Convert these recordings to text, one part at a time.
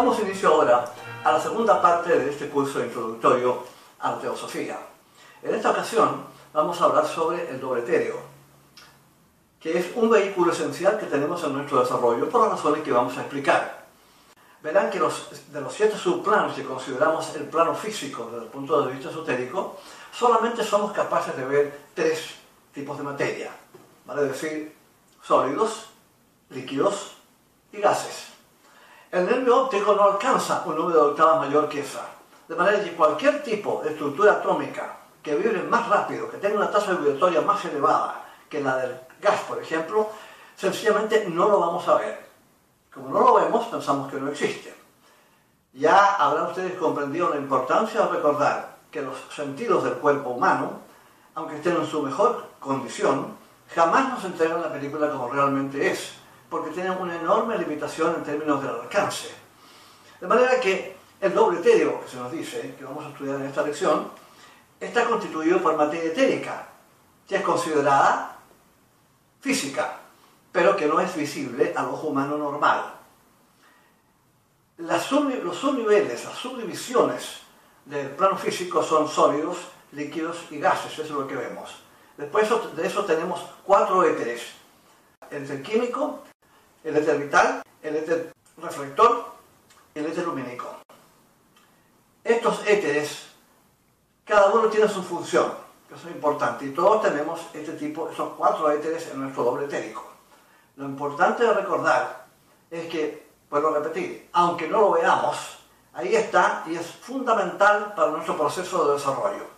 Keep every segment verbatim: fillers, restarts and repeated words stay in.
Damos inicio ahora a la segunda parte de este curso introductorio a la teosofía. En esta ocasión vamos a hablar sobre el doble etéreo, que es un vehículo esencial que tenemos en nuestro desarrollo por las razones que vamos a explicar. Verán que los, de los siete subplanos que consideramos el plano físico desde el punto de vista esotérico, solamente somos capaces de ver tres tipos de materia, vale decir, sólidos, líquidos y gases. El nervio óptico no alcanza un número de octavas mayor que esa, de manera que cualquier tipo de estructura atómica que vibre más rápido, que tenga una tasa vibratoria más elevada que la del gas, por ejemplo, sencillamente no lo vamos a ver. Como no lo vemos, pensamos que no existe. Ya habrán ustedes comprendido la importancia de recordar que los sentidos del cuerpo humano, aunque estén en su mejor condición, jamás nos entregan la película como realmente es, porque tienen una enorme limitación en términos del alcance. De manera que el doble etéreo, que se nos dice, que vamos a estudiar en esta lección, está constituido por materia etérica, que es considerada física, pero que no es visible al ojo humano normal. Las sub, los subniveles, las subdivisiones del plano físico son sólidos, líquidos y gases, eso es lo que vemos. Después de eso tenemos cuatro éteres: el éter químico, el éter vital, el éter reflector y el éter lumínico. Estos éteres, cada uno tiene su función, que eso es importante, y todos tenemos este tipo, esos cuatro éteres en nuestro doble etérico. Lo importante de recordar es que, vuelvo a repetir, aunque no lo veamos, ahí está y es fundamental para nuestro proceso de desarrollo.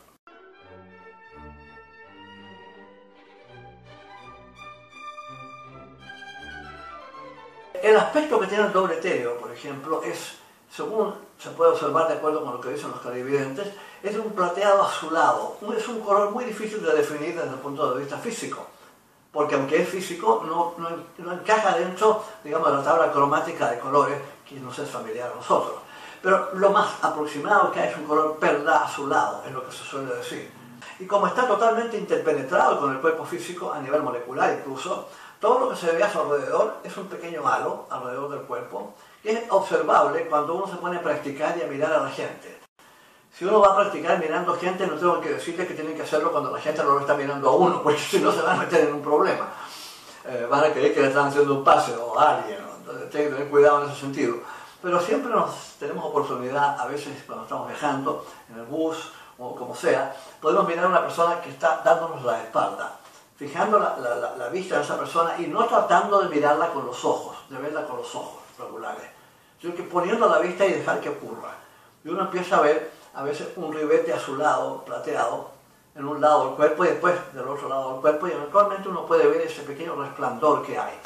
El aspecto que tiene el doble etéreo, por ejemplo, es, según se puede observar de acuerdo con lo que dicen los clarividentes, es de un plateado azulado. Es un color muy difícil de definir desde el punto de vista físico, porque aunque es físico, no, no, no encaja dentro, digamos, de la tabla cromática de colores que nos es familiar a nosotros. Pero lo más aproximado que hay es un color perla azulado, es lo que se suele decir. Y como está totalmente interpenetrado con el cuerpo físico, a nivel molecular incluso, todo lo que se ve a su alrededor es un pequeño halo alrededor del cuerpo, que es observable cuando uno se pone a practicar y a mirar a la gente. Si uno va a practicar mirando gente, no tengo que decirle que tienen que hacerlo cuando la gente no lo está mirando a uno, porque si no se van a meter en un problema. Eh, van a creer que le están haciendo un paseo a alguien, ¿no? Entonces tienen que tener cuidado en ese sentido. Pero siempre nos tenemos oportunidad, a veces cuando estamos viajando, en el bus o como sea, podemos mirar a una persona que está dándonos la espalda, fijando la, la, la, la vista de esa persona y no tratando de mirarla con los ojos, de verla con los ojos regulares, sino que poniendo la vista y dejar que ocurra. Y uno empieza a ver a veces un ribete azulado, plateado, en un lado del cuerpo y después del otro lado del cuerpo, y eventualmente uno puede ver ese pequeño resplandor que hay.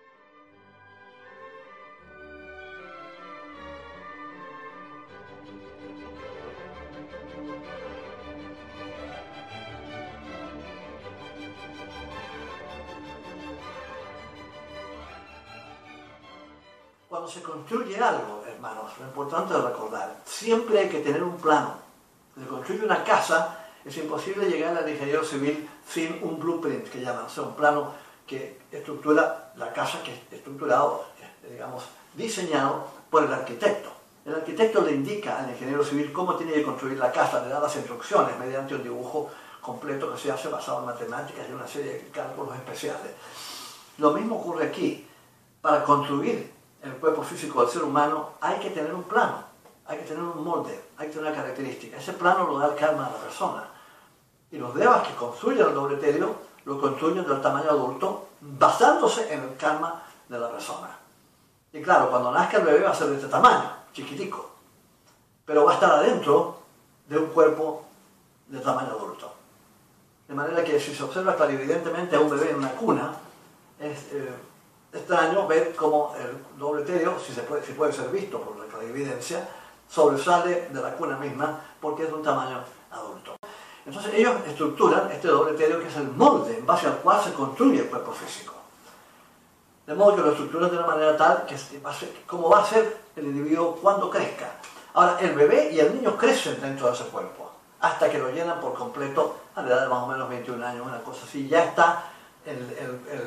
Cuando se construye algo, hermanos, lo importante es recordar, siempre hay que tener un plano. Cuando se construye una casa, es imposible llegar al ingeniero civil sin un blueprint, que llaman, o sea, un plano que estructura la casa, que es estructurado, digamos, diseñado por el arquitecto. El arquitecto le indica al ingeniero civil cómo tiene que construir la casa, le da las instrucciones mediante un dibujo completo que se hace basado en matemáticas y una serie de cálculos especiales. Lo mismo ocurre aquí. Para construir el cuerpo físico del ser humano hay que tener un plano, hay que tener un molde, hay que tener una característica. Ese plano lo da el karma a la persona. Y los devas que construyen el doble etéreo lo construyen del tamaño adulto basándose en el karma de la persona. Y claro, cuando nazca el bebé va a ser de este tamaño, chiquitico, pero va a estar adentro de un cuerpo de tamaño adulto. De manera que si se observa clarividentemente a un bebé en una cuna, es eh, extraño ver cómo el doble etéreo, si se puede, si puede ser visto por la clarividencia, sobresale de la cuna misma porque es de un tamaño adulto. Entonces ellos estructuran este doble etéreo, que es el molde en base al cual se construye el cuerpo físico. De modo que lo estructuran de una manera tal que va a ser, como va a ser el individuo cuando crezca. Ahora, el bebé y el niño crecen dentro de ese cuerpo, hasta que lo llenan por completo a la edad de más o menos veintiún años, una cosa así. Ya está el, el, el,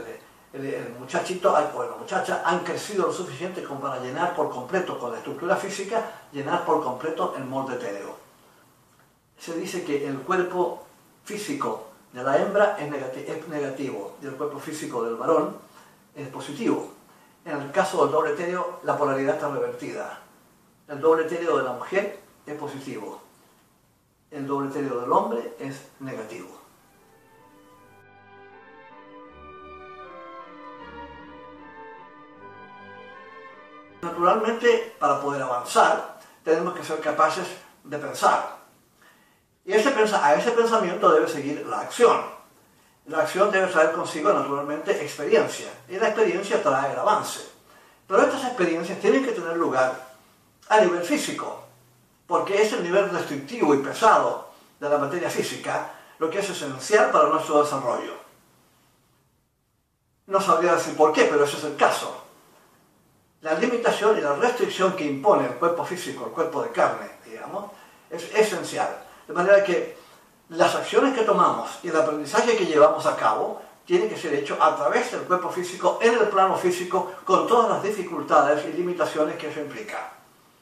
el, el muchachito o la muchacha han crecido lo suficiente como para llenar por completo con la estructura física, llenar por completo el molde etéreo. Se dice que el cuerpo físico de la hembra es negativo, es negativo y el cuerpo físico del varón es positivo. En el caso del doble etéreo, la polaridad está revertida. El doble etéreo de la mujer es positivo. El doble etéreo del hombre es negativo. Naturalmente, para poder avanzar, tenemos que ser capaces de pensar. Y ese, a ese pensamiento debe seguir la acción. La acción debe traer consigo, naturalmente, experiencia. Y la experiencia trae el avance. Pero estas experiencias tienen que tener lugar a nivel físico, porque es el nivel restrictivo y pesado de la materia física lo que es esencial para nuestro desarrollo. No sabría decir por qué, pero ese es el caso. La limitación y la restricción que impone el cuerpo físico, el cuerpo de carne, digamos, es esencial. De manera que las acciones que tomamos y el aprendizaje que llevamos a cabo tiene que ser hecho a través del cuerpo físico, en el plano físico, con todas las dificultades y limitaciones que eso implica.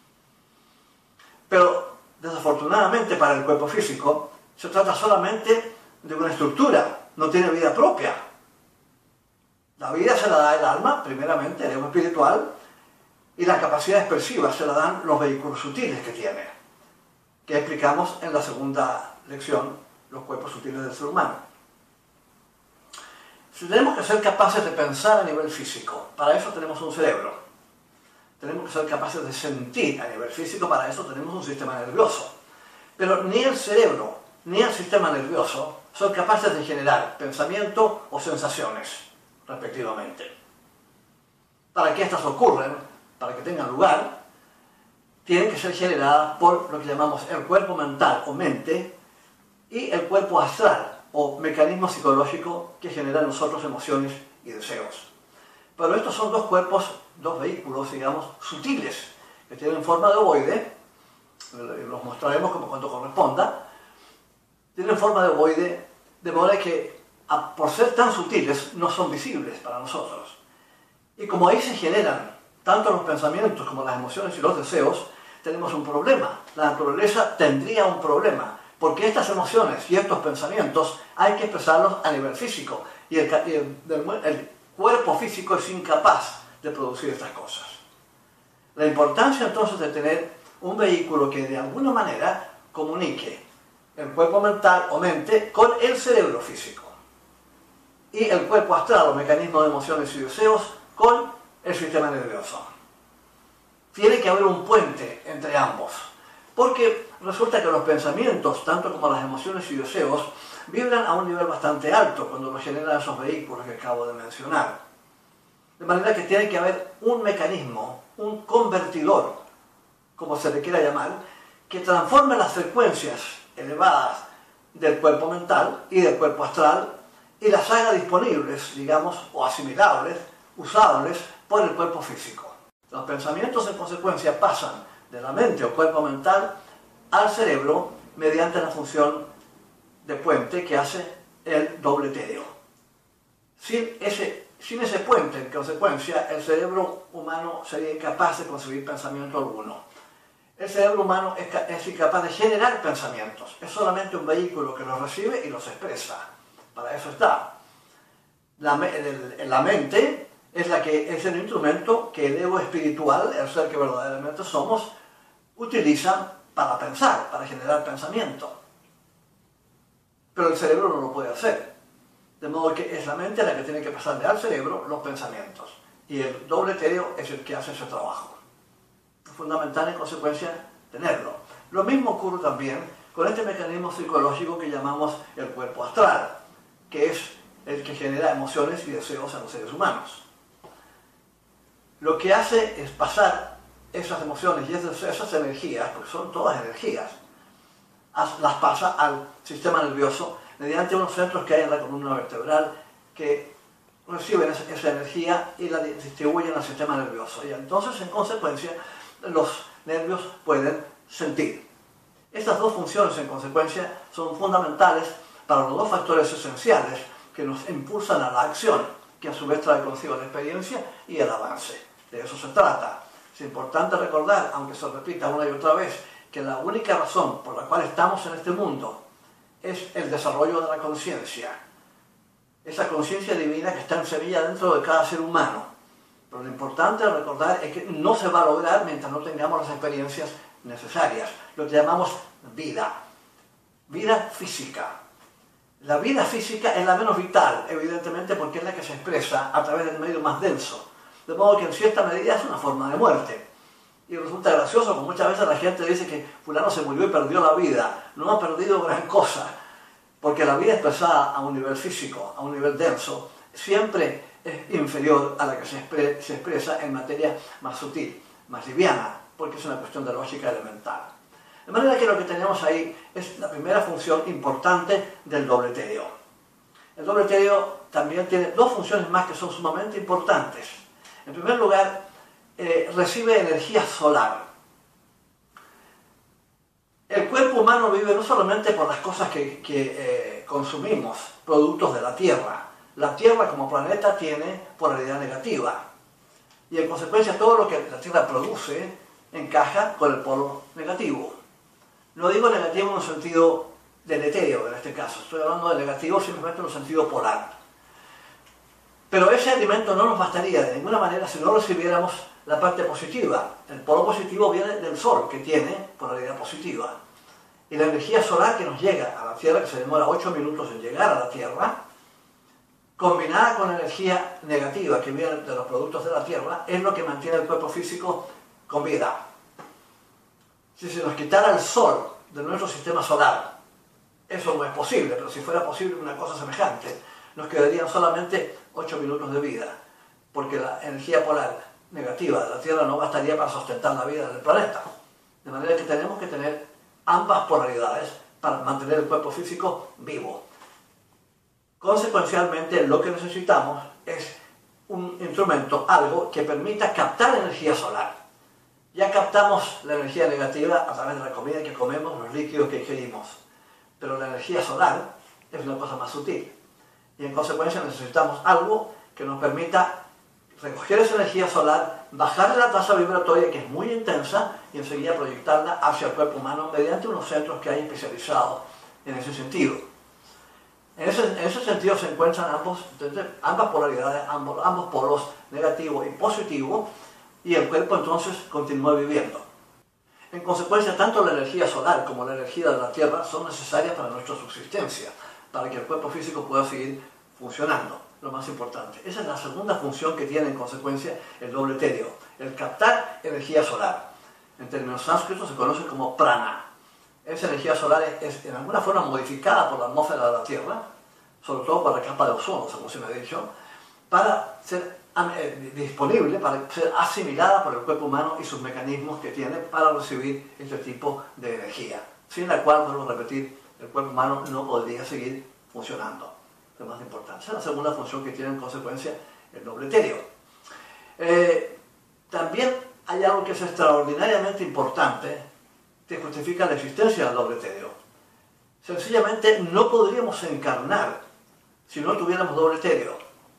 Pero, desafortunadamente para el cuerpo físico, se trata solamente de una estructura, no tiene vida propia. La vida se la da el alma, primeramente, el ego espiritual, y la capacidad expresiva se la dan los vehículos sutiles que tiene, que explicamos en la segunda lección, los cuerpos sutiles del ser humano. Si tenemos que ser capaces de pensar a nivel físico, para eso tenemos un cerebro. Tenemos que ser capaces de sentir a nivel físico, para eso tenemos un sistema nervioso. Pero ni el cerebro ni el sistema nervioso son capaces de generar pensamiento o sensaciones, respectivamente. Para que éstas ocurran, para que tengan lugar, tienen que ser generadas por lo que llamamos el cuerpo mental o mente y el cuerpo astral o mecanismo psicológico que genera en nosotros emociones y deseos. Pero estos son dos cuerpos, dos vehículos, digamos, sutiles, que tienen forma de ovoide, los mostraremos como cuando corresponda, tienen forma de ovoide, de modo que por ser tan sutiles no son visibles para nosotros. Y como ahí se generan tanto los pensamientos como las emociones y los deseos, tenemos un problema. La naturaleza tendría un problema, porque estas emociones y estos pensamientos hay que expresarlos a nivel físico, y el, el, el cuerpo físico es incapaz de producir estas cosas. La importancia entonces de tener un vehículo que de alguna manera comunique el cuerpo mental o mente con el cerebro físico, y el cuerpo astral o mecanismo de emociones y deseos con el sistema nervioso. Tiene que haber un puente entre ambos, porque resulta que los pensamientos, tanto como las emociones y deseos, vibran a un nivel bastante alto cuando los generan esos vehículos que acabo de mencionar. De manera que tiene que haber un mecanismo, un convertidor, como se le quiera llamar, que transforme las frecuencias elevadas del cuerpo mental y del cuerpo astral y las haga disponibles, digamos, o asimilables, usables por el cuerpo físico. Los pensamientos en consecuencia pasan de la mente o cuerpo mental al cerebro mediante la función de puente que hace el doble etéreo. Sin ese, sin ese puente, en consecuencia, el cerebro humano sería incapaz de concebir pensamiento alguno. El cerebro humano es, es incapaz de generar pensamientos. Es solamente un vehículo que los recibe y los expresa. Para eso está. La, el, la mente es, la que, es el instrumento que el ego espiritual, el ser que verdaderamente somos, utiliza para pensar, para generar pensamiento. Pero el cerebro no lo puede hacer. De modo que es la mente la que tiene que pasarle al cerebro los pensamientos. Y el doble etéreo es el que hace ese trabajo. Es fundamental, en consecuencia, tenerlo. Lo mismo ocurre también con este mecanismo psicológico que llamamos el cuerpo astral, que es el que genera emociones y deseos en los seres humanos. Lo que hace es pasar esas emociones y esas energías, porque son todas energías, las pasa al sistema nervioso mediante unos centros que hay en la columna vertebral que reciben esa energía y la distribuyen al sistema nervioso. Y entonces, en consecuencia, los nervios pueden sentir. Estas dos funciones, en consecuencia, son fundamentales para los dos factores esenciales que nos impulsan a la acción, que a su vez trae consigo la experiencia y el avance. De eso se trata. Es importante recordar, aunque se repita una y otra vez, que la única razón por la cual estamos en este mundo es el desarrollo de la conciencia. Esa conciencia divina que está en semilla dentro de cada ser humano. Pero lo importante de recordar es que no se va a lograr mientras no tengamos las experiencias necesarias, lo que llamamos vida. Vida física. La vida física es la menos vital, evidentemente, porque es la que se expresa a través del medio más denso. De modo que en cierta medida es una forma de muerte. Y resulta gracioso, porque muchas veces la gente dice que fulano se murió y perdió la vida. No ha perdido gran cosa, porque la vida expresada a un nivel físico, a un nivel denso, siempre es inferior a la que se, expre se expresa en materia más sutil, más liviana, porque es una cuestión de lógica elemental. De manera que lo que tenemos ahí es la primera función importante del doble etéreo. El doble etéreo también tiene dos funciones más que son sumamente importantes. En primer lugar, eh, recibe energía solar. El cuerpo humano vive no solamente por las cosas que, que eh, consumimos, productos de la Tierra. La Tierra como planeta tiene polaridad negativa. Y en consecuencia todo lo que la Tierra produce encaja con el polo negativo. No digo negativo en un sentido deleterio en este caso, estoy hablando de negativo simplemente en un sentido polar. Pero ese alimento no nos bastaría de ninguna manera si no recibiéramos la parte positiva. El polo positivo viene del Sol, que tiene polaridad positiva. Y la energía solar que nos llega a la Tierra, que se demora ocho minutos en llegar a la Tierra, combinada con la energía negativa que viene de los productos de la Tierra, es lo que mantiene el cuerpo físico con vida. Si se nos quitara el Sol de nuestro sistema solar, eso no es posible, pero si fuera posible una cosa semejante, nos quedarían solamente ocho minutos de vida, porque la energía polar negativa de la Tierra no bastaría para sustentar la vida del planeta. De manera que tenemos que tener ambas polaridades para mantener el cuerpo físico vivo. Consecuencialmente, lo que necesitamos es un instrumento, algo que permita captar energía solar. Ya captamos la energía negativa a través de la comida que comemos, los líquidos que ingerimos. Pero la energía solar es una cosa más sutil. Y en consecuencia necesitamos algo que nos permita recoger esa energía solar, bajarle la tasa vibratoria, que es muy intensa, y enseguida proyectarla hacia el cuerpo humano mediante unos centros que hay especializados en ese sentido. En ese, en ese sentido se encuentran ambos, ambas polaridades, ambos, ambos polos, negativo y positivo, y el cuerpo entonces continúa viviendo. En consecuencia, tanto la energía solar como la energía de la Tierra son necesarias para nuestra subsistencia, para que el cuerpo físico pueda seguir funcionando, lo más importante. Esa es la segunda función que tiene en consecuencia el doble etéreo, el captar energía solar. En términos sánscritos se conoce como prana. Esa energía solar es en alguna forma modificada por la atmósfera de la Tierra, sobre todo por la capa de ozono, como se me ha dicho, para ser eh, disponible, para ser asimilada por el cuerpo humano y sus mecanismos que tiene para recibir este tipo de energía, sin la cual, vuelvo a repetir, el cuerpo humano no podría seguir funcionando. Lo más importante. Esa es la segunda función que tiene en consecuencia el doble etéreo. Eh, también hay algo que es extraordinariamente importante que justifica la existencia del doble etéreo. Sencillamente no podríamos encarnar si no tuviéramos doble etéreo,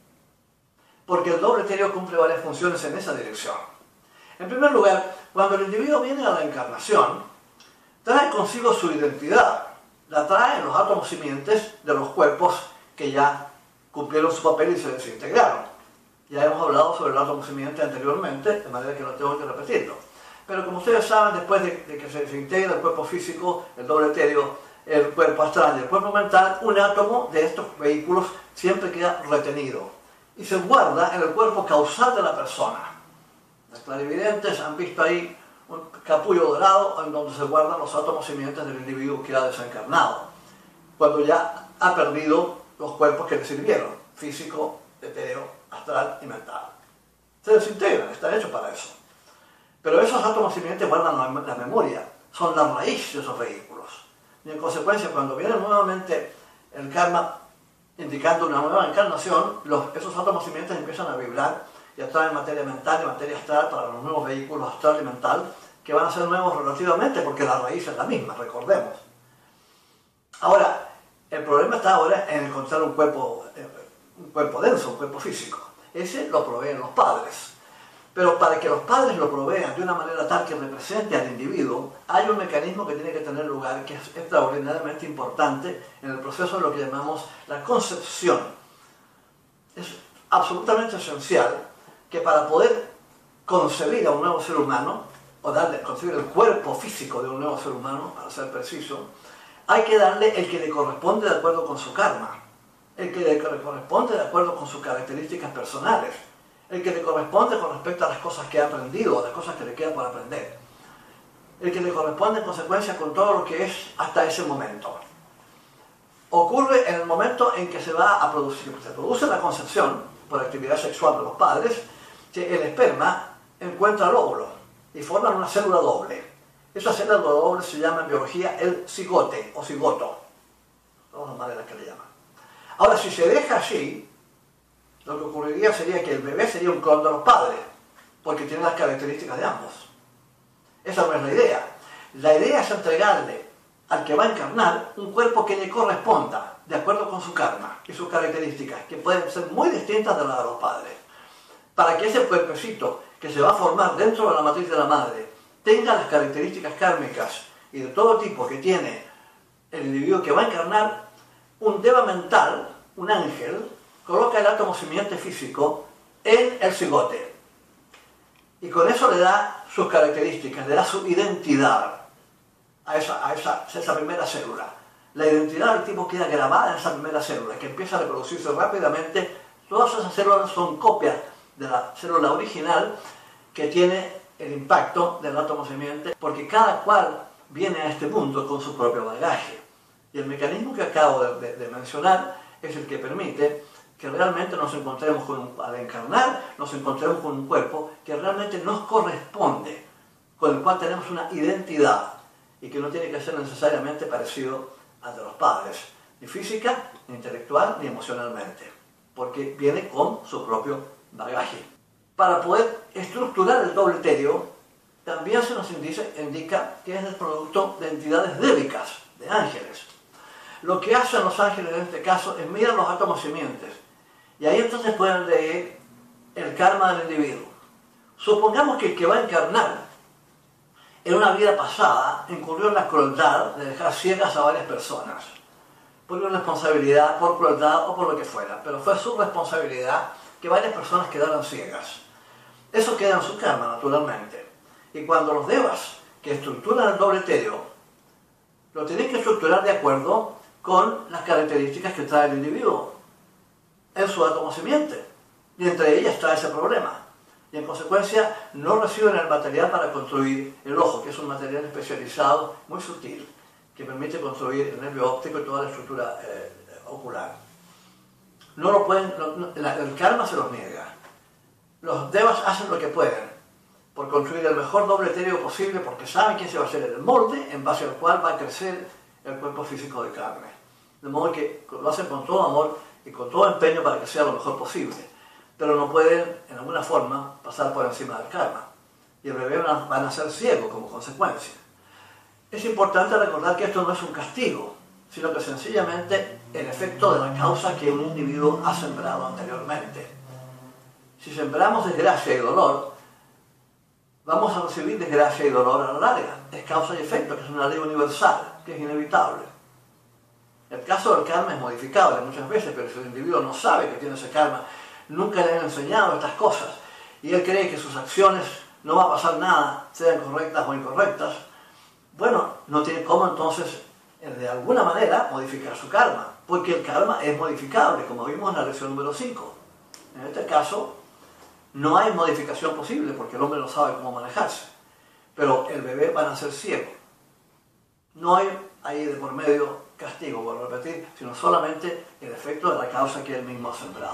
porque el doble etéreo cumple varias funciones en esa dirección. En primer lugar, cuando el individuo viene a la encarnación, trae consigo su identidad, la trae en los átomos simientes de los cuerpos que ya cumplieron su papel y se desintegraron. Ya hemos hablado sobre el átomo simiente anteriormente, de manera que no tengo que repetirlo. Pero como ustedes saben, después de, de que se desintegra el cuerpo físico, el doble etéreo, el cuerpo astral y el cuerpo mental, un átomo de estos vehículos siempre queda retenido y se guarda en el cuerpo causal de la persona. Los clarividentes han visto ahí un capullo dorado en donde se guardan los átomos simientes del individuo que ha desencarnado, cuando ya ha perdido los cuerpos que le sirvieron, físico, etéreo, astral y mental. Se desintegran, están hechos para eso. Pero esos átomos simientes guardan la, la memoria, son la raíz de esos vehículos. Y en consecuencia, cuando viene nuevamente el karma indicando una nueva encarnación, los, esos átomos simientes empiezan a vibrar y atraen materia mental y materia astral para los nuevos vehículos astral y mental, que van a ser nuevos relativamente porque la raíz es la misma, recordemos. Ahora, el problema está ahora en encontrar un cuerpo, un cuerpo denso, un cuerpo físico. Ese lo proveen los padres. Pero para que los padres lo provean de una manera tal que represente al individuo, hay un mecanismo que tiene que tener lugar que es extraordinariamente importante en el proceso de lo que llamamos la concepción. Es absolutamente esencial que para poder concebir a un nuevo ser humano, o darle, concebir el cuerpo físico de un nuevo ser humano, para ser preciso, hay que darle el que le corresponde de acuerdo con su karma, el que le corresponde de acuerdo con sus características personales, el que le corresponde con respecto a las cosas que ha aprendido o las cosas que le queda por aprender, el que le corresponde en consecuencia con todo lo que es hasta ese momento. Ocurre en el momento en que se va a producir, se produce la concepción por actividad sexual de los padres, que el esperma encuentra el óvulo y forman una célula doble. Esa célula doble se llama en biología el cigote o cigoto, son las maneras que le llaman. Ahora, si se deja así, lo que ocurriría sería que el bebé sería un clon de los padres, porque tiene las características de ambos. Esa no es la idea. La idea es entregarle al que va a encarnar un cuerpo que le corresponda, de acuerdo con su karma y sus características, que pueden ser muy distintas de las de los padres, para que ese cuerpecito que se va a formar dentro de la matriz de la madre tenga las características kármicas y de todo tipo que tiene el individuo que va a encarnar. Un deva mental, un ángel, coloca el átomo simiente físico en el cigote y con eso le da sus características, le da su identidad a esa, a esa, a esa primera célula. La identidad del tipo queda grabada en esa primera célula, que empieza a reproducirse rápidamente. Todas esas células son copias de la célula original que tiene el impacto del átomo simiente, porque cada cual viene a este mundo con su propio bagaje. Y el mecanismo que acabo de, de, de mencionar es el que permite que realmente nos encontremos con un, al encarnar, nos encontremos con un cuerpo que realmente nos corresponde, con el cual tenemos una identidad y que no tiene que ser necesariamente parecido al de los padres, ni física, ni intelectual, ni emocionalmente, porque viene con su propio bagaje. Para poder estructurar el doble etéreo, también se nos indica, indica que es el producto de entidades débicas, de ángeles. Lo que hacen los ángeles en este caso es mirar los átomos simientes, y ahí entonces pueden leer el karma del individuo. Supongamos que el que va a encarnar en una vida pasada incurrió en la crueldad de dejar ciegas a varias personas, por una responsabilidad, por crueldad o por lo que fuera, pero fue su responsabilidad que varias personas quedaran ciegas. Eso queda en su karma, naturalmente. Y cuando los devas que estructuran el doble etéreo, lo tienen que estructurar de acuerdo con las características que trae el individuo en su átomo simiente. Y entre ellas está ese problema. Y en consecuencia no reciben el material para construir el ojo, que es un material especializado, muy sutil, que permite construir el nervio óptico y toda la estructura eh, ocular. No lo pueden, no, el karma se los niega. Los devas hacen lo que pueden por construir el mejor doble etéreo posible, porque saben que ese va a ser el molde en base al cual va a crecer el cuerpo físico de carne. De modo que lo hacen con todo amor y con todo empeño para que sea lo mejor posible. Pero no pueden, en alguna forma, pasar por encima del karma. Y el bebé va a nacer ciego como consecuencia. Es importante recordar que esto no es un castigo, sino que sencillamente el efecto de la causa que un individuo ha sembrado anteriormente. Si sembramos desgracia y dolor, vamos a recibir desgracia y dolor a la larga. Es causa y efecto, que es una ley universal, que es inevitable. El caso del karma es modificable muchas veces, pero si el individuo no sabe que tiene ese karma, nunca le han enseñado estas cosas, y él cree que sus acciones no va a pasar nada, sean correctas o incorrectas, bueno, no tiene cómo entonces, de alguna manera, modificar su karma, porque el karma es modificable, como vimos en la lección número cinco. En este caso, no hay modificación posible, porque el hombre no sabe cómo manejarse, pero el bebé va a nacer ciego. No hay ahí de por medio castigo, vuelvo a repetir, sino solamente el efecto de la causa que él mismo ha sembrado.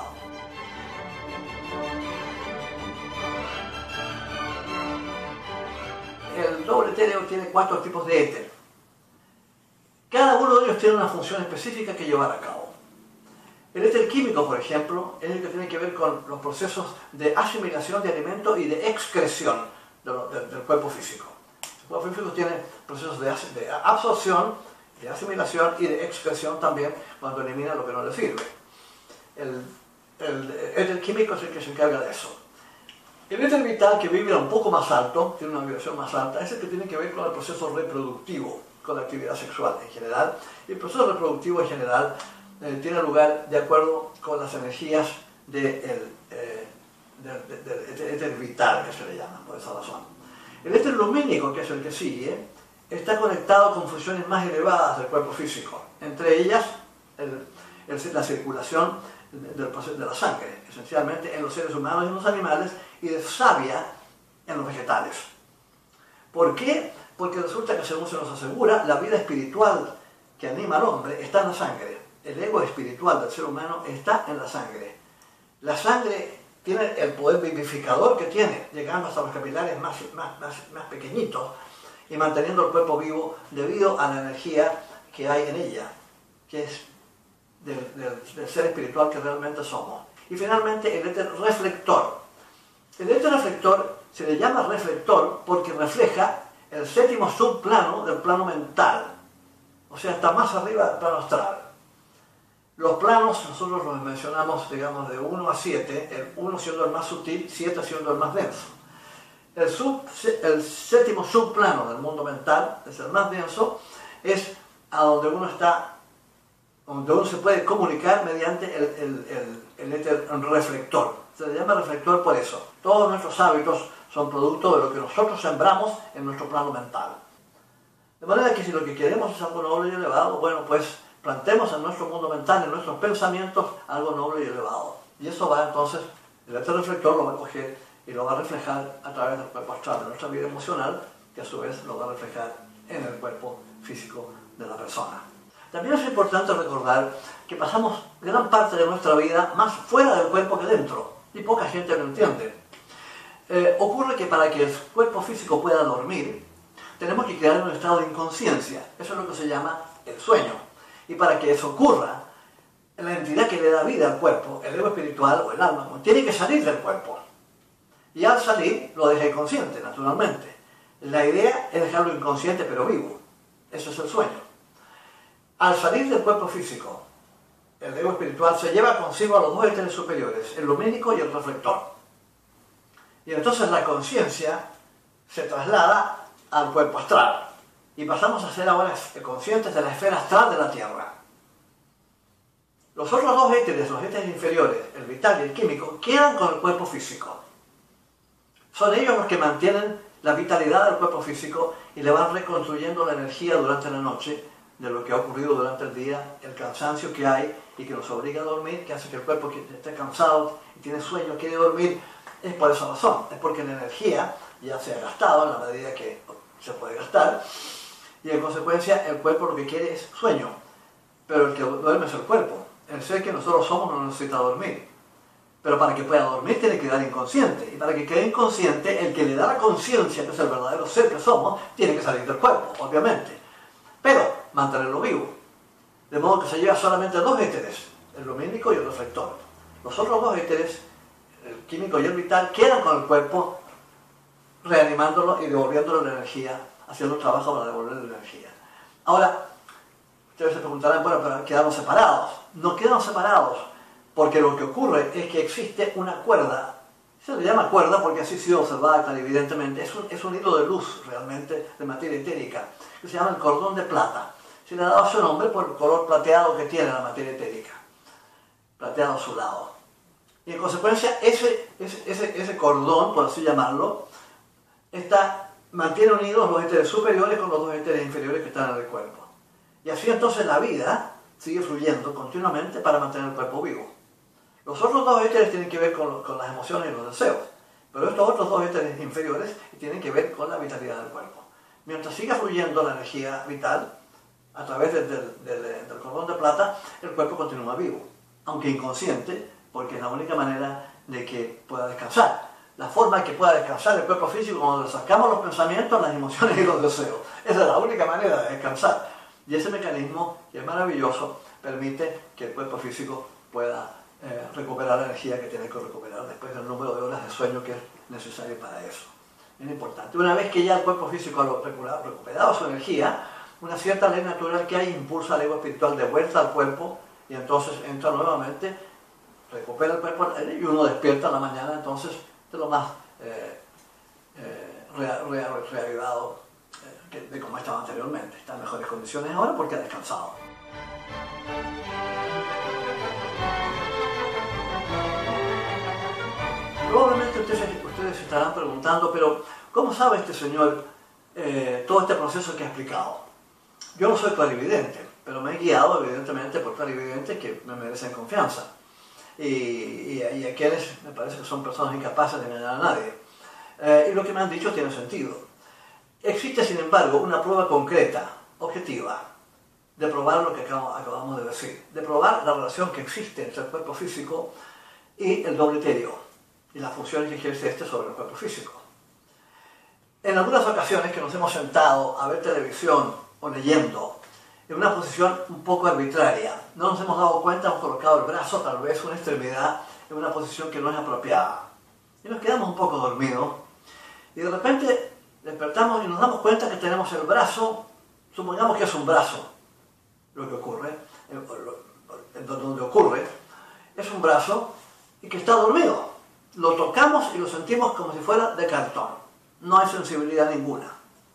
El doble etéreo tiene cuatro tipos de éter. Cada uno de ellos tiene una función específica que llevar a cabo. El éter químico, por ejemplo, es el que tiene que ver con los procesos de asimilación de alimentos y de excreción de lo, de, del cuerpo físico. El cuerpo físico tiene procesos de, de absorción, de asimilación y de excreción también cuando elimina lo que no le sirve. El el éter químico es el que se encarga de eso. El éter vital, que vibra un poco más alto, tiene una vibración más alta, es el que tiene que ver con el proceso reproductivo, con la actividad sexual en general. Y el proceso reproductivo en general eh, tiene lugar de acuerdo con las energías del eh, de, de, de, de éter vital, que se le llama, por esa razón. El éter lumínico, que es el que sigue, está conectado con funciones más elevadas del cuerpo físico, entre ellas el, el, la circulación del proceso de la sangre, esencialmente en los seres humanos y en los animales, y de savia en los vegetales. ¿Por qué? Porque resulta que, según se nos asegura, la vida espiritual que anima al hombre está en la sangre. El ego espiritual del ser humano está en la sangre. La sangre tiene el poder vivificador que tiene, llegando hasta los capilares más, más, más, más pequeñitos y manteniendo el cuerpo vivo debido a la energía que hay en ella, que es del, del, del ser espiritual que realmente somos. Y finalmente el éter reflector. El éter reflector se le llama reflector porque refleja el séptimo subplano del plano mental, o sea, está más arriba del plano astral. Los planos nosotros los mencionamos, digamos, de uno a siete, el uno siendo el más sutil, siete siendo el más denso. El, sub, el séptimo subplano del mundo mental, es el más denso, es a donde uno está, donde uno se puede comunicar mediante el, el, el, el éter reflector. Se le llama reflector por eso. Todos nuestros hábitos son producto de lo que nosotros sembramos en nuestro plano mental. De manera que si lo que queremos es algo noble y elevado, bueno, pues plantemos en nuestro mundo mental, en nuestros pensamientos, algo noble y elevado. Y eso va entonces, el éter reflector lo va a coger y lo va a reflejar a través del cuerpo astral de nuestra vida emocional, que a su vez lo va a reflejar en el cuerpo físico de la persona. También es importante recordar que pasamos gran parte de nuestra vida más fuera del cuerpo que dentro, y poca gente lo entiende. Eh, ocurre que para que el cuerpo físico pueda dormir, tenemos que crear un estado de inconsciencia. Eso es lo que se llama el sueño. Y para que eso ocurra, la entidad que le da vida al cuerpo, el ego espiritual o el alma, tiene que salir del cuerpo. Y al salir, lo deja inconsciente, naturalmente. La idea es dejarlo inconsciente pero vivo. Eso es el sueño. Al salir del cuerpo físico, el ego espiritual se lleva consigo a los dos éteres superiores, el lumínico y el reflector. Y entonces la conciencia se traslada al cuerpo astral. Y pasamos a ser ahora conscientes de la esfera astral de la Tierra. Los otros dos éteres, los éteres inferiores, el vital y el químico, quedan con el cuerpo físico. Son ellos los que mantienen la vitalidad del cuerpo físico y le van reconstruyendo la energía durante la noche de lo que ha ocurrido durante el día, el cansancio que hay y que nos obliga a dormir, que hace que el cuerpo que esté cansado y tiene sueño, quiere dormir, es por esa razón. Es porque la energía ya se ha gastado en la medida que se puede gastar. Y en consecuencia el cuerpo lo que quiere es sueño, pero el que duerme es el cuerpo. El ser que nosotros somos no necesita dormir, pero para que pueda dormir tiene que quedar inconsciente, y para que quede inconsciente, el que le da la conciencia, que es el verdadero ser que somos, tiene que salir del cuerpo, obviamente, pero mantenerlo vivo, de modo que se lleva solamente dos éteres, el lumínico y el reflector. Los otros dos éteres, el químico y el vital, quedan con el cuerpo, reanimándolo y devolviéndole la energía, haciendo un trabajo para devolverle la energía. Ahora, ustedes se preguntarán, bueno, pero quedamos separados. No quedan separados, porque lo que ocurre es que existe una cuerda, se le llama cuerda porque así ha sido observada tan evidentemente, es un, es un hilo de luz realmente, de materia etérica, que se llama el cordón de plata. Se le ha dado su nombre por el color plateado que tiene la materia etérica, plateado azulado. Y en consecuencia, ese, ese, ese, ese cordón, por así llamarlo, está... mantiene unidos los éteres superiores con los dos éteres inferiores que están en el cuerpo. Y así entonces la vida sigue fluyendo continuamente para mantener el cuerpo vivo. Los otros dos éteres tienen que ver con, con las emociones y los deseos, pero estos otros dos éteres inferiores tienen que ver con la vitalidad del cuerpo. Mientras siga fluyendo la energía vital a través del, del, del, del cordón de plata, el cuerpo continúa vivo, aunque inconsciente, porque es la única manera de que pueda descansar. La forma en que pueda descansar el cuerpo físico cuando le sacamos los pensamientos, las emociones y los deseos. Esa es la única manera de descansar. Y ese mecanismo, que es maravilloso, permite que el cuerpo físico pueda eh, recuperar la energía que tiene que recuperar después del número de horas de sueño que es necesario para eso. Es importante. Una vez que ya el cuerpo físico ha recuperado, recuperado su energía, una cierta ley natural que hay impulsa al ego espiritual de vuelta al cuerpo y entonces entra nuevamente recupera el cuerpo y uno despierta en la mañana entonces de lo más eh, eh, rea, rea, reavivado eh, de como estaba anteriormente. Está en mejores condiciones ahora porque ha descansado. Probablemente ustedes, ustedes se estarán preguntando, pero ¿cómo sabe este señor eh, todo este proceso que ha explicado? Yo no soy clarividente, pero me he guiado evidentemente por clarividentes que me merecen confianza. Y, y, y aquellos me parece que son personas incapaces de engañar a nadie. Eh, y lo que me han dicho tiene sentido. Existe, sin embargo, una prueba concreta, objetiva, de probar lo que acabamos de decir, de probar la relación que existe entre el cuerpo físico y el doble etéreo y las funciones que ejerce este sobre el cuerpo físico. En algunas ocasiones que nos hemos sentado a ver televisión o leyendo en una posición un poco arbitraria, no nos hemos dado cuenta, hemos colocado el brazo, tal vez una extremidad, en una posición que no es apropiada. Y nos quedamos un poco dormidos y de repente despertamos y nos damos cuenta que tenemos el brazo, supongamos que es un brazo, lo que ocurre, en donde ocurre, es un brazo y que está dormido. Lo tocamos y lo sentimos como si fuera de cartón. No hay sensibilidad ninguna.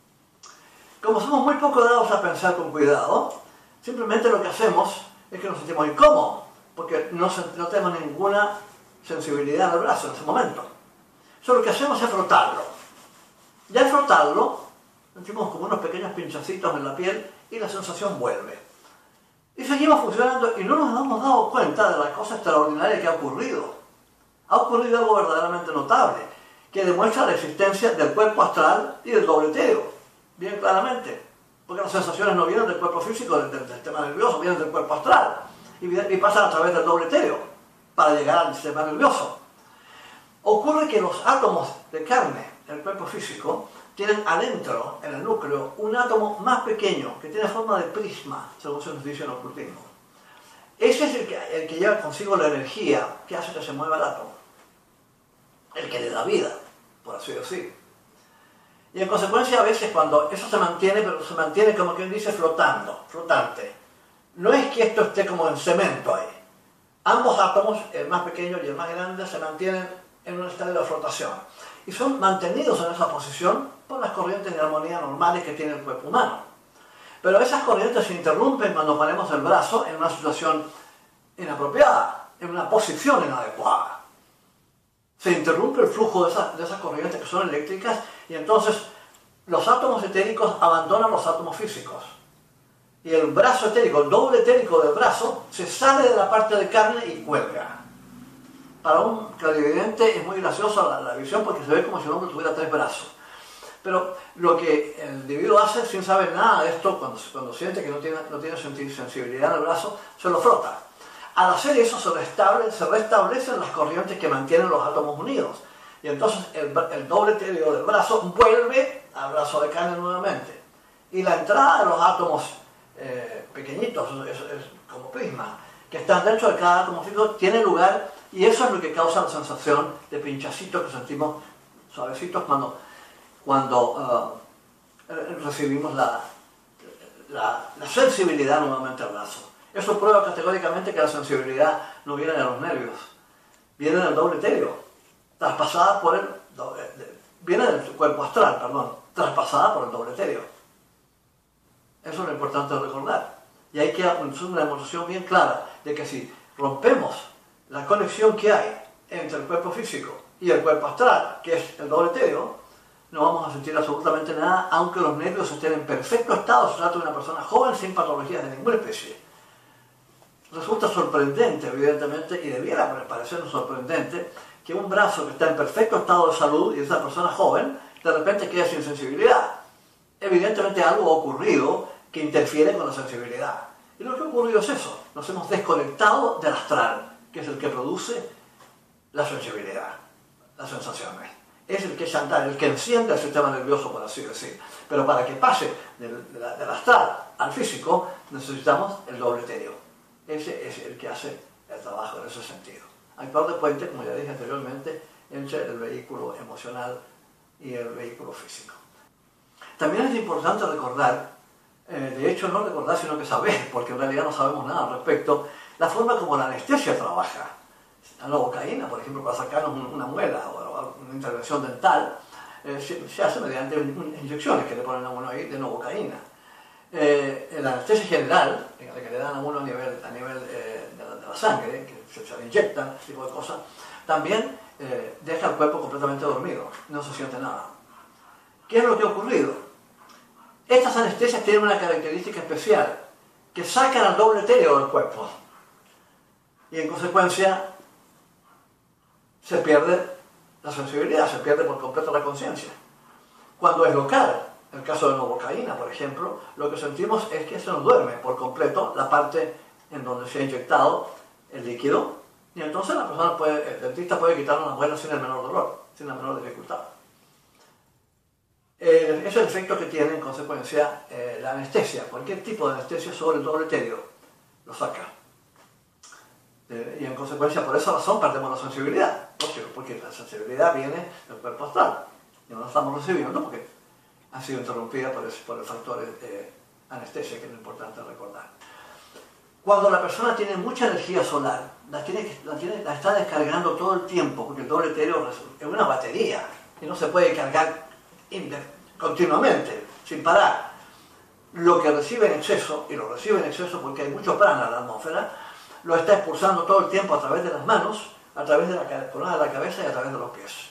Como somos muy poco dados a pensar con cuidado, simplemente lo que hacemos es que nos sentimos incómodos, porque no, no tenemos ninguna sensibilidad en el brazo en ese momento. Eso lo que hacemos es frotarlo. Ya al frotarlo, sentimos como unos pequeños pinchacitos en la piel y la sensación vuelve. Y seguimos funcionando y no nos hemos dado cuenta de la cosa extraordinaria que ha ocurrido. Ha ocurrido algo verdaderamente notable, que demuestra la existencia del cuerpo astral y del doble etéreo, bien claramente, porque las sensaciones no vienen del cuerpo físico, del, del, del sistema nervioso, vienen del cuerpo astral y, y pasan a través del doble etéreo para llegar al sistema nervioso. Ocurre que los átomos de carne en el cuerpo físico tienen adentro, en el núcleo, un átomo más pequeño que tiene forma de prisma, según se nos dice en ocultismo. Ese es el que, el que lleva consigo la energía que hace que se mueva el átomo, el que le da vida, por así decir. Y en consecuencia a veces cuando eso se mantiene, pero se mantiene como quien dice flotando, flotante. No es que esto esté como en cemento ahí. Ambos átomos, el más pequeño y el más grande, se mantienen en un estado de flotación. Y son mantenidos en esa posición por las corrientes de armonía normales que tiene el cuerpo humano. Pero esas corrientes se interrumpen cuando ponemos el brazo en una situación inapropiada, en una posición inadecuada. Se interrumpe el flujo de esas, de esas corrientes que son eléctricas y entonces los átomos etéricos abandonan los átomos físicos. Y el brazo etérico, el doble etérico del brazo, se sale de la parte de carne y cuelga. Para un clarividente es muy graciosa la, la visión porque se ve como si el hombre tuviera tres brazos. Pero lo que el individuo hace sin saber nada de esto, cuando, cuando siente que no tiene, no tiene sensibilidad en el brazo, se lo frota. Al hacer eso se, restable, se restablecen las corrientes que mantienen los átomos unidos. Y entonces el, el doble etéreo del brazo vuelve al brazo de carne nuevamente. Y la entrada de los átomos eh, pequeñitos, es, es como prisma, que están dentro de cada átomo físico, tiene lugar y eso es lo que causa la sensación de pinchacitos que sentimos suavecitos cuando, cuando uh, recibimos la, la, la sensibilidad nuevamente al brazo. Eso prueba categóricamente que la sensibilidad no viene de los nervios, viene del doble etéreo, traspasada por el, viene del cuerpo astral, perdón, traspasada por el doble etéreo. Eso es lo importante de recordar. Y hay que hacer una demostración bien clara de que si rompemos la conexión que hay entre el cuerpo físico y el cuerpo astral, que es el doble etéreo, no vamos a sentir absolutamente nada, aunque los nervios estén en perfecto estado. Se trata de una persona joven sin patologías de ninguna especie. Resulta sorprendente, evidentemente, y debiera parecernos sorprendente, que un brazo que está en perfecto estado de salud y esa persona joven, de repente queda sin sensibilidad. Evidentemente algo ha ocurrido que interfiere con la sensibilidad. Y lo que ha ocurrido es eso, nos hemos desconectado del astral, que es el que produce la sensibilidad, las sensaciones. Es el que es andar, el que enciende el sistema nervioso, por así decir. Pero para que pase del, del, del astral al físico, necesitamos el doble etéreo. Ese es el que hace el trabajo en ese sentido. Actuar de puente, como ya dije anteriormente, entre el vehículo emocional y el vehículo físico. También es importante recordar, eh, de hecho no recordar sino que saber, porque en realidad no sabemos nada al respecto, la forma como la anestesia trabaja. la novocaína, por ejemplo, para sacarnos una muela o una intervención dental, eh, se, se hace mediante inyecciones que le ponen a uno ahí de novocaína. Eh, la anestesia general, la que le dan a uno a nivel, a nivel eh, de, la, de la sangre, que se, se le inyectan, ese tipo de cosas, también eh, deja el cuerpo completamente dormido, no se siente nada. ¿Qué es lo que ha ocurrido? Estas anestesias tienen una característica especial, que sacan al doble etéreo del cuerpo. Y en consecuencia se pierde la sensibilidad, se pierde por completo la conciencia. Cuando es local, en el caso de novocaína, por ejemplo, lo que sentimos es que se nos duerme por completo la parte en donde se ha inyectado el líquido, y entonces la persona puede, el dentista puede quitar una muela sin el menor dolor, sin la menor dificultad. Eh, ese es el efecto que tiene en consecuencia eh, la anestesia. Cualquier tipo de anestesia sobre el doble etéreo lo saca. Eh, y en consecuencia, por esa razón, perdemos la sensibilidad. ¿Por qué? Porque la sensibilidad viene del cuerpo astral. Y no la estamos recibiendo porque ha sido interrumpida por el, por el factor eh, anestesia, que es lo importante recordar. Cuando la persona tiene mucha energía solar, la, tiene, la, tiene, la está descargando todo el tiempo, porque el doble etéreo es una batería y no se puede cargar continuamente, sin parar. Lo que recibe en exceso, y lo recibe en exceso porque hay mucho prana en la atmósfera, lo está expulsando todo el tiempo a través de las manos, a través de la corona de la cabeza y a través de los pies.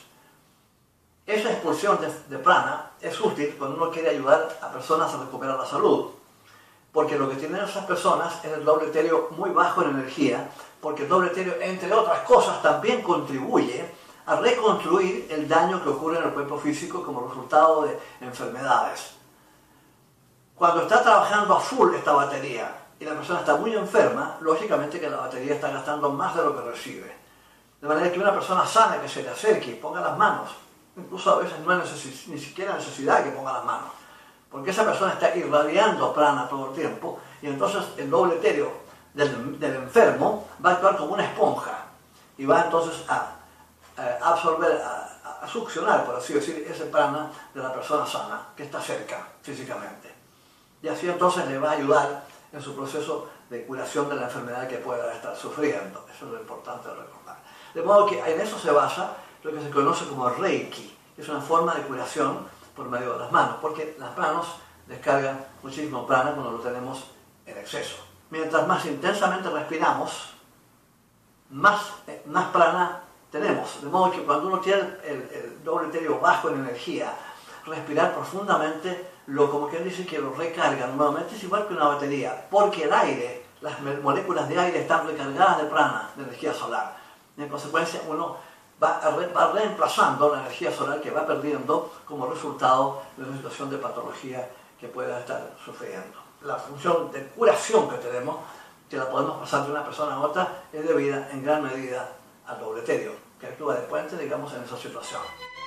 Esa expulsión de, de prana es útil cuando uno quiere ayudar a personas a recuperar la salud, porque lo que tienen esas personas es el doble etéreo muy bajo en energía, porque el doble etéreo, entre otras cosas, también contribuye a reconstruir el daño que ocurre en el cuerpo físico como resultado de enfermedades. Cuando está trabajando a full esta batería y la persona está muy enferma, lógicamente que la batería está gastando más de lo que recibe. De manera que una persona sana que se le acerque y ponga las manos, incluso a veces no hay neces- ni siquiera necesidad de que ponga las manos, porque esa persona está irradiando prana todo el tiempo, y entonces el doble etéreo del, del enfermo va a actuar como una esponja y va entonces a a absorber, a, a succionar, por así decir, ese prana de la persona sana que está cerca físicamente. Y así entonces le va a ayudar en su proceso de curación de la enfermedad que pueda estar sufriendo. Eso es lo importante de recordar. De modo que en eso se basa lo que se conoce como Reiki, que es una forma de curación por medio de las manos, porque las manos descargan muchísimo prana cuando lo tenemos en exceso. Mientras más intensamente respiramos, más, más prana tenemos. De modo que cuando uno tiene el, el doble etéreo bajo en energía, respirar profundamente, lo como quien dice que lo recarga nuevamente, es igual que una batería, porque el aire, las moléculas de aire están recargadas de prana, de energía solar. Y en consecuencia uno va, a re, va reemplazando la energía solar que va perdiendo como resultado de una situación de patología que pueda estar sufriendo. La función de curación que tenemos, que la podemos pasar de una persona a otra, es debida en gran medida al doble etéreo, que actúa de puente, digamos, en esa situación.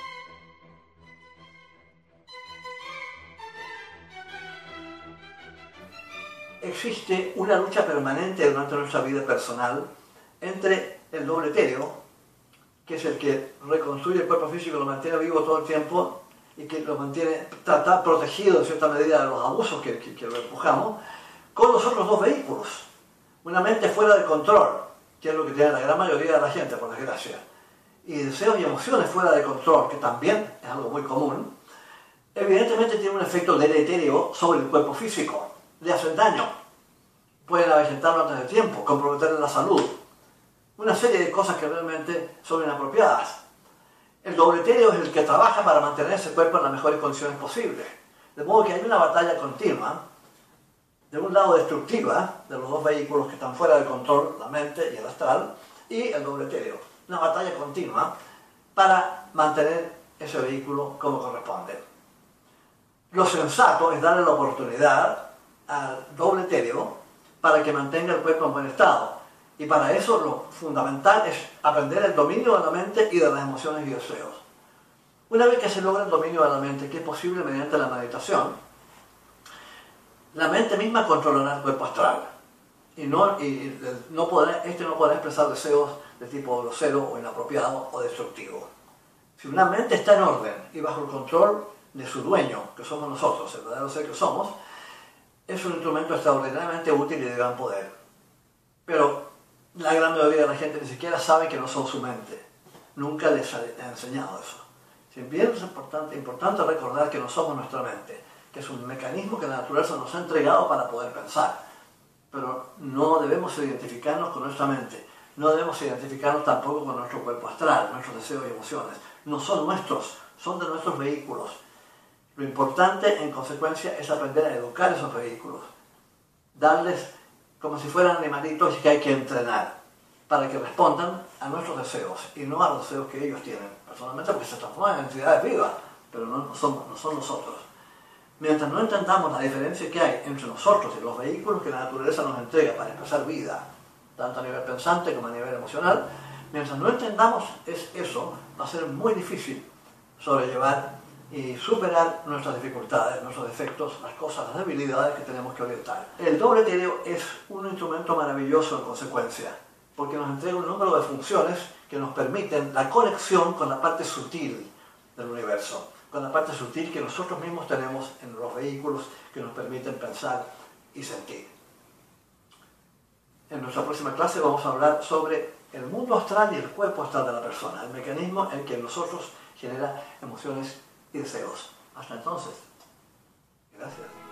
Existe una lucha permanente durante nuestra vida personal entre el doble etéreo, que es el que reconstruye el cuerpo físico, lo mantiene vivo todo el tiempo y que lo mantiene, está protegido en cierta medida de los abusos que, que, que lo empujamos, con los otros dos vehículos. Una mente fuera de control, que es lo que tiene la gran mayoría de la gente, por desgracia, y deseos y emociones fuera de control, que también es algo muy común, evidentemente tiene un efecto deletérea sobre el cuerpo físico, le hacen daño, pueden avejentarlo antes de tiempo, comprometerle la salud, una serie de cosas que realmente son inapropiadas. El doble etéreo es el que trabaja para mantener ese cuerpo en las mejores condiciones posibles, de modo que hay una batalla continua, de un lado destructiva, de los dos vehículos que están fuera de control, la mente y el astral, y el doble etéreo. Una batalla continua para mantener ese vehículo como corresponde. Lo sensato es darle la oportunidad al doble etéreo para que mantenga el cuerpo en buen estado. Y para eso lo fundamental es aprender el dominio de la mente y de las emociones y deseos. Una vez que se logra el dominio de la mente, que es posible mediante la meditación, la mente misma controlará el cuerpo astral. Y, no, y no podrá, este no podrá expresar deseos de tipo grosero o inapropiado o destructivo. Si una mente está en orden y bajo el control de su dueño, que somos nosotros, el verdadero ser que somos, es un instrumento extraordinariamente útil y de gran poder. Pero La gran mayoría de la gente ni siquiera sabe que no son su mente. Nunca les ha enseñado eso. Si bien es importante, importante recordar que no somos nuestra mente, que es un mecanismo que la naturaleza nos ha entregado para poder pensar. Pero no debemos identificarnos con nuestra mente. No debemos identificarnos tampoco con nuestro cuerpo astral, nuestros deseos y emociones. No son nuestros, son de nuestros vehículos. Lo importante, en consecuencia, es aprender a educar esos vehículos. Darles como si fueran animalitos que hay que entrenar para que respondan a nuestros deseos y no a los deseos que ellos tienen. Personalmente, porque se transforman en entidades vivas, pero no, no, somos, no son nosotros. Mientras no entendamos la diferencia que hay entre nosotros y los vehículos que la naturaleza nos entrega para expresar vida, tanto a nivel pensante como a nivel emocional, mientras no entendamos es eso, va a ser muy difícil sobrellevar y superar nuestras dificultades, nuestros defectos, las cosas, las debilidades que tenemos que orientar. El doble etéreo es un instrumento maravilloso en consecuencia, porque nos entrega un número de funciones que nos permiten la conexión con la parte sutil del universo, con la parte sutil que nosotros mismos tenemos en los vehículos que nos permiten pensar y sentir. En nuestra próxima clase vamos a hablar sobre el mundo astral y el cuerpo astral de la persona, el mecanismo en que nosotros genera emociones y deseos. Hasta entonces, gracias.